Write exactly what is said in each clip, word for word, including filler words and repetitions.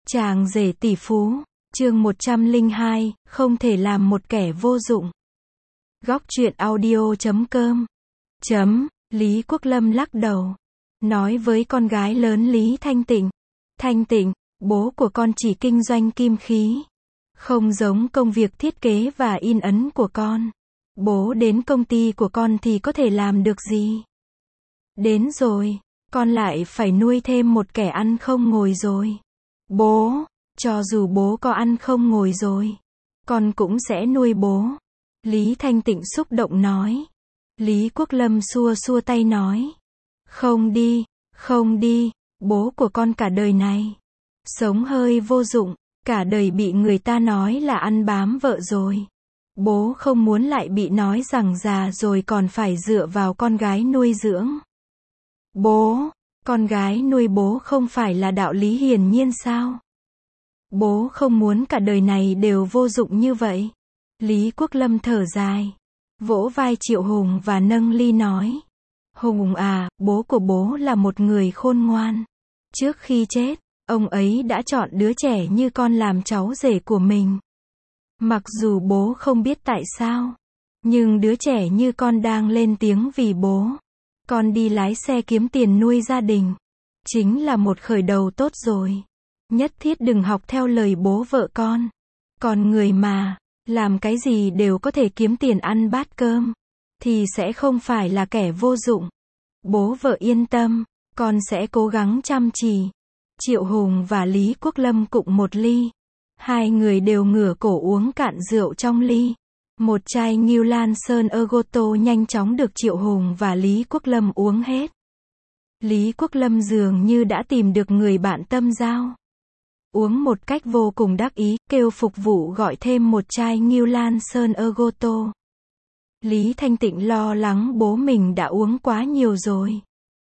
Chàng rể tỷ phú, chương một trăm lẻ hai, không thể làm một kẻ vô dụng. Góc truyện audio chấm com. Chấm, Lý Quốc Lâm lắc đầu. Nói với con gái lớn Lý Thanh Tịnh. Thanh Tịnh, bố của con chỉ kinh doanh kim khí. Không giống công việc thiết kế và in ấn của con. Bố đến công ty của con thì có thể làm được gì? Đến rồi, con lại phải nuôi thêm một kẻ ăn không ngồi rồi. Bố, cho dù bố có ăn không ngồi rồi, con cũng sẽ nuôi bố. Lý Thanh Tịnh xúc động nói. Lý Quốc Lâm xua xua tay nói. Không đi, không đi, bố của con cả đời này sống hơi vô dụng, cả đời bị người ta nói là ăn bám vợ rồi. Bố không muốn lại bị nói rằng già rồi còn phải dựa vào con gái nuôi dưỡng. Bố, con gái nuôi bố không phải là đạo lý hiển nhiên sao? Bố không muốn cả đời này đều vô dụng như vậy. Lý Quốc Lâm thở dài, vỗ vai Triệu Hùng và nâng ly nói. Hùng à, bố của bố là một người khôn ngoan. Trước khi chết, ông ấy đã chọn đứa trẻ như con làm cháu rể của mình. Mặc dù bố không biết tại sao, nhưng đứa trẻ như con đang lên tiếng vì bố. Con đi lái xe kiếm tiền nuôi gia đình, chính là một khởi đầu tốt rồi. Nhất thiết đừng học theo lời bố vợ con. Còn người mà, làm cái gì đều có thể kiếm tiền ăn bát cơm, thì sẽ không phải là kẻ vô dụng. Bố vợ yên tâm, con sẽ cố gắng chăm chỉ. Triệu Hùng và Lý Quốc Lâm cụng một ly. Hai người đều ngửa cổ uống cạn rượu trong ly. Một chai Ngưu Lan Sơn Ergoto nhanh chóng được Triệu Hùng và Lý Quốc Lâm uống hết. Lý Quốc Lâm dường như đã tìm được người bạn tâm giao. Uống một cách vô cùng đắc ý, kêu phục vụ gọi thêm một chai Ngưu Lan Sơn Ergoto. Lý Thanh Tịnh lo lắng bố mình đã uống quá nhiều rồi.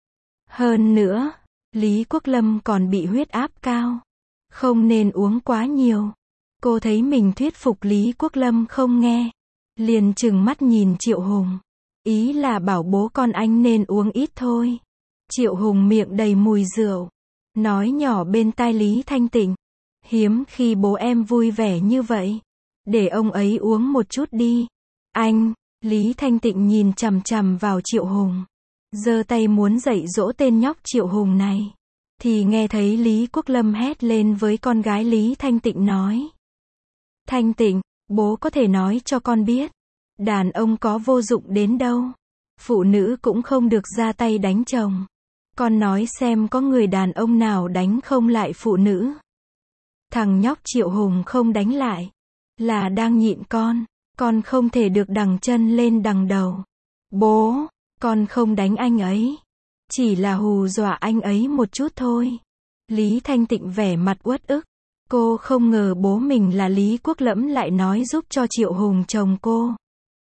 Hơn nữa, Lý Quốc Lâm còn bị huyết áp cao. Không nên uống quá nhiều. Cô thấy mình thuyết phục Lý Quốc Lâm không nghe. Liền trừng mắt nhìn Triệu Hùng. Ý là bảo bố con anh nên uống ít thôi. Triệu Hùng miệng đầy mùi rượu. Nói nhỏ bên tai Lý Thanh Tịnh. Hiếm khi bố em vui vẻ như vậy. Để ông ấy uống một chút đi. Anh, Lý Thanh Tịnh nhìn chằm chằm vào Triệu Hùng. Giơ tay muốn dạy dỗ tên nhóc Triệu Hùng này. Thì nghe thấy Lý Quốc Lâm hét lên với con gái Lý Thanh Tịnh nói. Thanh Tịnh, bố có thể nói cho con biết. Đàn ông có vô dụng đến đâu. Phụ nữ cũng không được ra tay đánh chồng. Con nói xem có người đàn ông nào đánh không lại phụ nữ. Thằng nhóc Triệu Hùng không đánh lại. Là đang nhịn con. Con không thể được đằng chân lên đằng đầu. Bố, con không đánh anh ấy. Chỉ là hù dọa anh ấy một chút thôi. Lý Thanh Tịnh vẻ mặt uất ức. Cô không ngờ bố mình là Lý Quốc Lâm lại nói giúp cho Triệu Hùng chồng cô.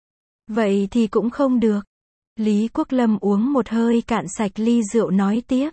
Vậy thì cũng không được. Lý Quốc Lâm uống một hơi cạn sạch ly rượu nói tiếp.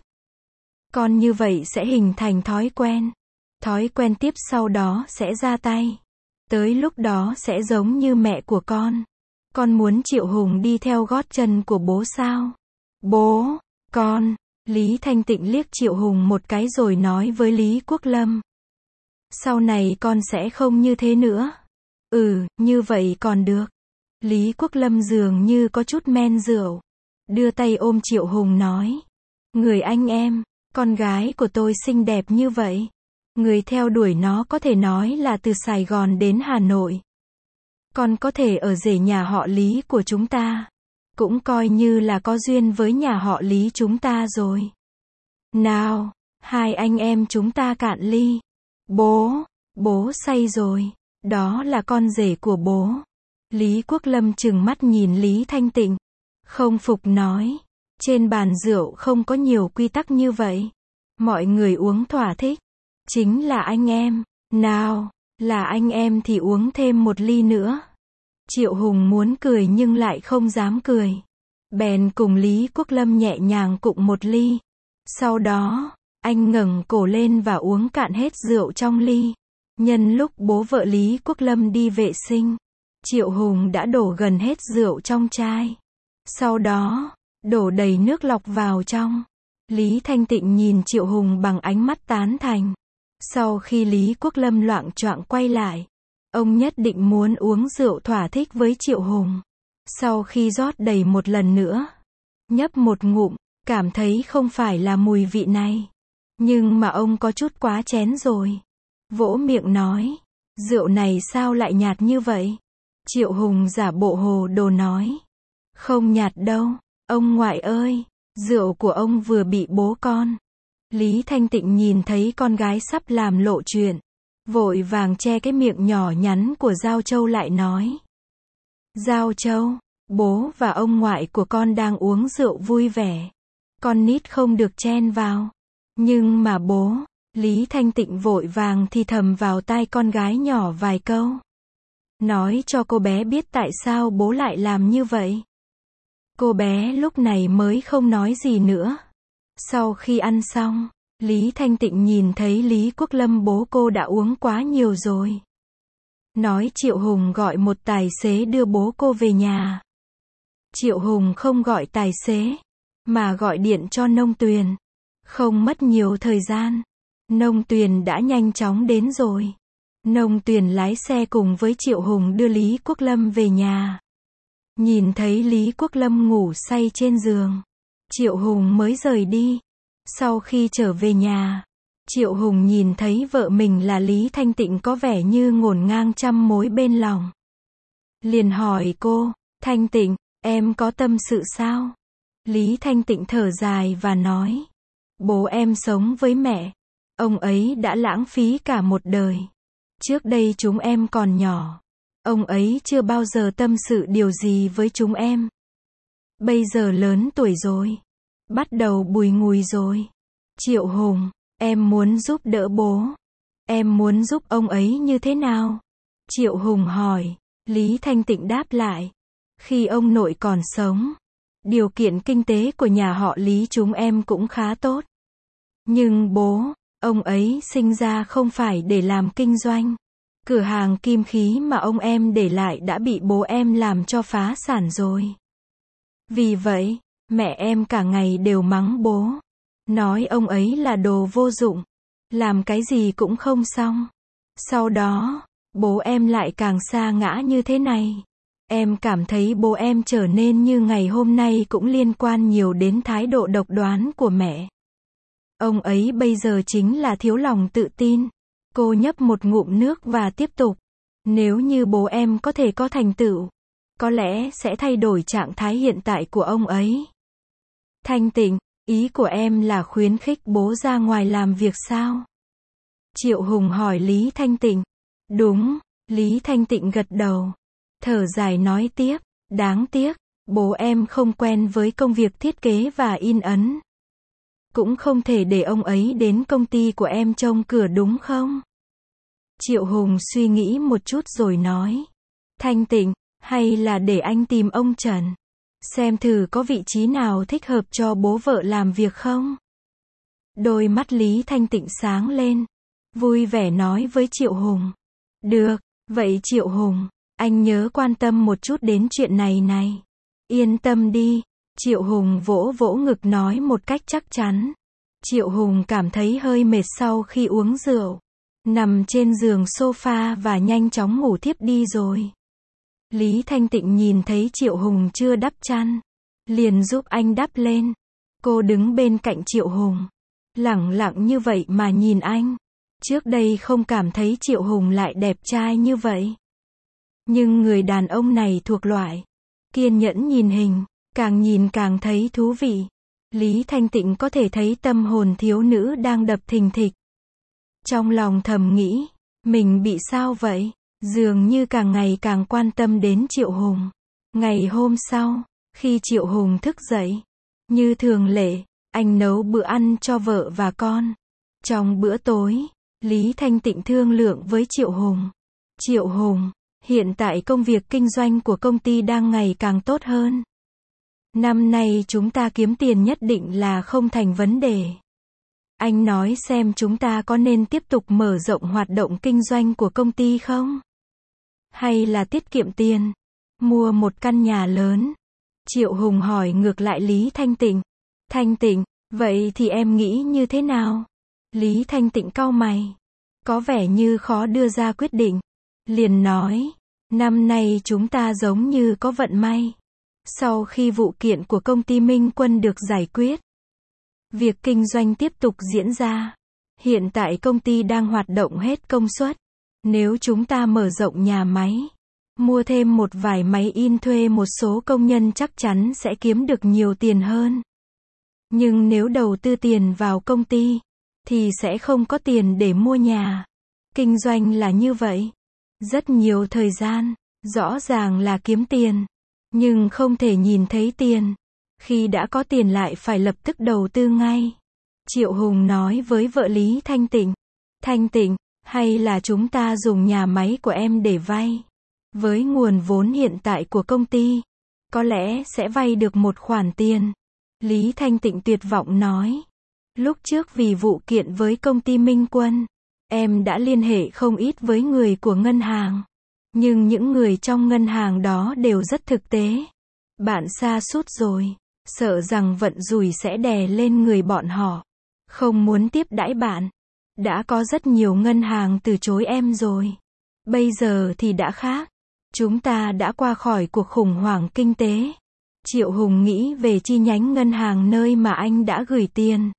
Con như vậy sẽ hình thành thói quen. Thói quen tiếp sau đó sẽ ra tay. Tới lúc đó sẽ giống như mẹ của con. Con muốn Triệu Hùng đi theo gót chân của bố sao? Bố, con. Lý Thanh Tịnh liếc Triệu Hùng một cái rồi nói với Lý Quốc Lâm. Sau này con sẽ không như thế nữa. Ừ, như vậy còn được. Lý Quốc Lâm dường như có chút men rượu. Đưa tay ôm Triệu Hùng nói. Người anh em, con gái của tôi xinh đẹp như vậy. Người theo đuổi nó có thể nói là từ Sài Gòn đến Hà Nội. Con có thể ở rể nhà họ Lý của chúng ta. Cũng coi như là có duyên với nhà họ Lý chúng ta rồi. Nào, hai anh em chúng ta cạn ly. Bố, bố say rồi. Đó là con rể của bố. Lý Quốc Lâm trừng mắt nhìn Lý Thanh Tịnh. Không phục nói. Trên bàn rượu không có nhiều quy tắc như vậy. Mọi người uống thỏa thích. Chính là anh em. Nào, là anh em thì uống thêm một ly nữa. Triệu Hùng muốn cười nhưng lại không dám cười. Bèn cùng Lý Quốc Lâm nhẹ nhàng cụng một ly. Sau đó, anh ngẩng cổ lên và uống cạn hết rượu trong ly. Nhân lúc bố vợ Lý Quốc Lâm đi vệ sinh, Triệu Hùng đã đổ gần hết rượu trong chai. Sau đó, đổ đầy nước lọc vào trong. Lý Thanh Tịnh nhìn Triệu Hùng bằng ánh mắt tán thành. Sau khi Lý Quốc Lâm loạng choạng quay lại, ông nhất định muốn uống rượu thỏa thích với Triệu Hùng. Sau khi rót đầy một lần nữa, nhấp một ngụm, cảm thấy không phải là mùi vị này. Nhưng mà ông có chút quá chén rồi. Vỗ miệng nói, rượu này sao lại nhạt như vậy? Triệu Hùng giả bộ hồ đồ nói, không nhạt đâu, ông ngoại ơi, rượu của ông vừa bị bố con. Lý Thanh Tịnh nhìn thấy con gái sắp làm lộ chuyện, vội vàng che cái miệng nhỏ nhắn của Giao Châu lại nói. Giao Châu, bố và ông ngoại của con đang uống rượu vui vẻ. Con nít không được chen vào. Nhưng mà bố, Lý Thanh Tịnh vội vàng thì thầm vào tai con gái nhỏ vài câu. Nói cho cô bé biết tại sao bố lại làm như vậy. Cô bé lúc này mới không nói gì nữa. Sau khi ăn xong, Lý Thanh Tịnh nhìn thấy Lý Quốc Lâm bố cô đã uống quá nhiều rồi. Nói Triệu Hùng gọi một tài xế đưa bố cô về nhà. Triệu Hùng không gọi tài xế, mà gọi điện cho Nông Tuyền. Không mất nhiều thời gian, Nông Tuyền đã nhanh chóng đến rồi. Nông Tuyền lái xe cùng với Triệu Hùng đưa Lý Quốc Lâm về nhà. Nhìn thấy Lý Quốc Lâm ngủ say trên giường, Triệu Hùng mới rời đi. Sau khi trở về nhà, Triệu Hùng nhìn thấy vợ mình là Lý Thanh Tịnh có vẻ như ngổn ngang trăm mối bên lòng. Liền hỏi cô, Thanh Tịnh, em có tâm sự sao? Lý Thanh Tịnh thở dài và nói, bố em sống với mẹ, ông ấy đã lãng phí cả một đời. Trước đây chúng em còn nhỏ, ông ấy chưa bao giờ tâm sự điều gì với chúng em. Bây giờ lớn tuổi rồi, bắt đầu bùi ngùi rồi. Triệu Hùng, em muốn giúp đỡ bố. Em muốn giúp ông ấy như thế nào? Triệu Hùng hỏi. Lý Thanh Tịnh đáp lại, khi ông nội còn sống, điều kiện kinh tế của nhà họ Lý chúng em cũng khá tốt. Nhưng bố, ông ấy sinh ra không phải để làm kinh doanh. Cửa hàng kim khí mà ông em để lại đã bị bố em làm cho phá sản rồi. Vì vậy, mẹ em cả ngày đều mắng bố. Nói ông ấy là đồ vô dụng. Làm cái gì cũng không xong. Sau đó, bố em lại càng sa ngã như thế này. Em cảm thấy bố em trở nên như ngày hôm nay cũng liên quan nhiều đến thái độ độc đoán của mẹ. Ông ấy bây giờ chính là thiếu lòng tự tin. Cô nhấp một ngụm nước và tiếp tục. Nếu như bố em có thể có thành tựu, có lẽ sẽ thay đổi trạng thái hiện tại của ông ấy. Thanh Tịnh, ý của em là khuyến khích bố ra ngoài làm việc sao? Triệu Hùng hỏi Lý Thanh Tịnh. Đúng, Lý Thanh Tịnh gật đầu. Thở dài nói tiếp, đáng tiếc, bố em không quen với công việc thiết kế và in ấn. Cũng không thể để ông ấy đến công ty của em trông cửa đúng không? Triệu Hùng suy nghĩ một chút rồi nói. Thanh Tịnh, hay là để anh tìm ông Trần. Xem thử có vị trí nào thích hợp cho bố vợ làm việc không? Đôi mắt Lý Thanh Tịnh sáng lên. Vui vẻ nói với Triệu Hùng. Được, vậy Triệu Hùng, anh nhớ quan tâm một chút đến chuyện này này. Yên tâm đi. Triệu Hùng vỗ vỗ ngực nói một cách chắc chắn. Triệu Hùng cảm thấy hơi mệt sau khi uống rượu. Nằm trên giường sofa và nhanh chóng ngủ thiếp đi rồi. Lý Thanh Tịnh nhìn thấy Triệu Hùng chưa đắp chăn, liền giúp anh đắp lên. Cô đứng bên cạnh Triệu Hùng, lẳng lặng như vậy mà nhìn anh. Trước đây không cảm thấy Triệu Hùng lại đẹp trai như vậy. Nhưng người đàn ông này thuộc loại kiên nhẫn nhìn hình, càng nhìn càng thấy thú vị. Lý Thanh Tịnh có thể thấy tâm hồn thiếu nữ đang đập thình thịch. Trong lòng thầm nghĩ, mình bị sao vậy? Dường như càng ngày càng quan tâm đến Triệu Hùng. Ngày hôm sau, khi Triệu Hùng thức dậy, như thường lệ, anh nấu bữa ăn cho vợ và con. Trong bữa tối, Lý Thanh Tịnh thương lượng với Triệu Hùng. Triệu Hùng, hiện tại công việc kinh doanh của công ty đang ngày càng tốt hơn. Năm nay chúng ta kiếm tiền nhất định là không thành vấn đề. Anh nói xem chúng ta có nên tiếp tục mở rộng hoạt động kinh doanh của công ty không? Hay là tiết kiệm tiền, mua một căn nhà lớn? Triệu Hùng hỏi ngược lại Lý Thanh Tịnh. Thanh Tịnh, vậy thì em nghĩ như thế nào? Lý Thanh Tịnh cau mày. có vẻ như khó đưa ra quyết định. Liền nói, năm nay chúng ta giống như có vận may. Sau khi vụ kiện của công ty Minh Quân được giải quyết, việc kinh doanh tiếp tục diễn ra. Hiện tại công ty đang hoạt động hết công suất. Nếu chúng ta mở rộng nhà máy, mua thêm một vài máy in, thuê một số công nhân, chắc chắn sẽ kiếm được nhiều tiền hơn. Nhưng nếu đầu tư tiền vào công ty, thì sẽ không có tiền để mua nhà. Kinh doanh là như vậy. Rất nhiều thời gian, rõ ràng là kiếm tiền, nhưng không thể nhìn thấy tiền. Khi đã có tiền lại phải lập tức đầu tư ngay. Triệu Hùng nói với vợ Lý Thanh Tịnh. Thanh Tịnh, hay là chúng ta dùng nhà máy của em để vay? Với nguồn vốn hiện tại của công ty, có lẽ sẽ vay được một khoản tiền. Lý Thanh Tịnh tuyệt vọng nói. Lúc trước vì vụ kiện với công ty Minh Quân, em đã liên hệ không ít với người của ngân hàng. Nhưng những người trong ngân hàng đó đều rất thực tế. Bạn sa sút rồi, sợ rằng vận rủi sẽ đè lên người bọn họ. Không muốn tiếp đãi bạn. Đã có rất nhiều ngân hàng từ chối em rồi. Bây giờ thì đã khác. Chúng ta đã qua khỏi cuộc khủng hoảng kinh tế. Triệu Hùng nghĩ về chi nhánh ngân hàng nơi mà anh đã gửi tiền.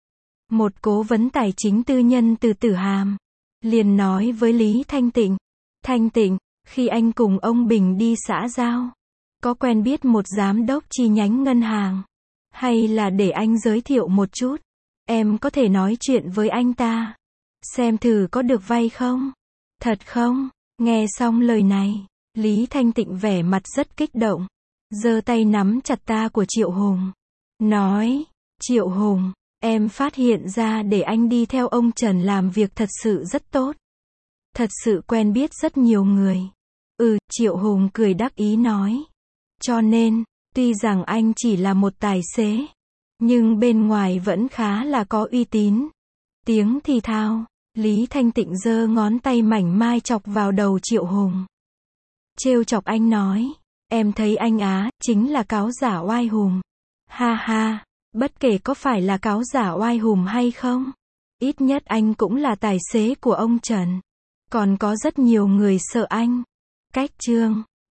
Một cố vấn tài chính tư nhân từ Tử Hàm liền nói với Lý Thanh Tịnh. Thanh Tịnh, khi anh cùng ông Bình đi xã giao, có quen biết một giám đốc chi nhánh ngân hàng? Hay là để anh giới thiệu một chút? Em có thể nói chuyện với anh ta, xem thử có được vay không? Thật không? Nghe xong lời này, Lý Thanh Tịnh vẻ mặt rất kích động, giơ tay nắm chặt ta của Triệu Hùng. Nói, Triệu Hùng, em phát hiện ra để anh đi theo ông Trần làm việc thật sự rất tốt. Thật sự quen biết rất nhiều người. Ừ, Triệu Hùng cười đắc ý nói. Cho nên, tuy rằng anh chỉ là một tài xế, nhưng bên ngoài vẫn khá là có uy tín. Tiếng thì thào, Lý Thanh Tịnh giơ ngón tay mảnh mai chọc vào đầu Triệu Hùng. Trêu chọc anh nói, em thấy anh á, chính là cáo giả oai hùng. Ha ha, bất kể có phải là cáo giả oai hùng hay không, ít nhất anh cũng là tài xế của ông Trần. Còn có rất nhiều người sợ anh. Cách chương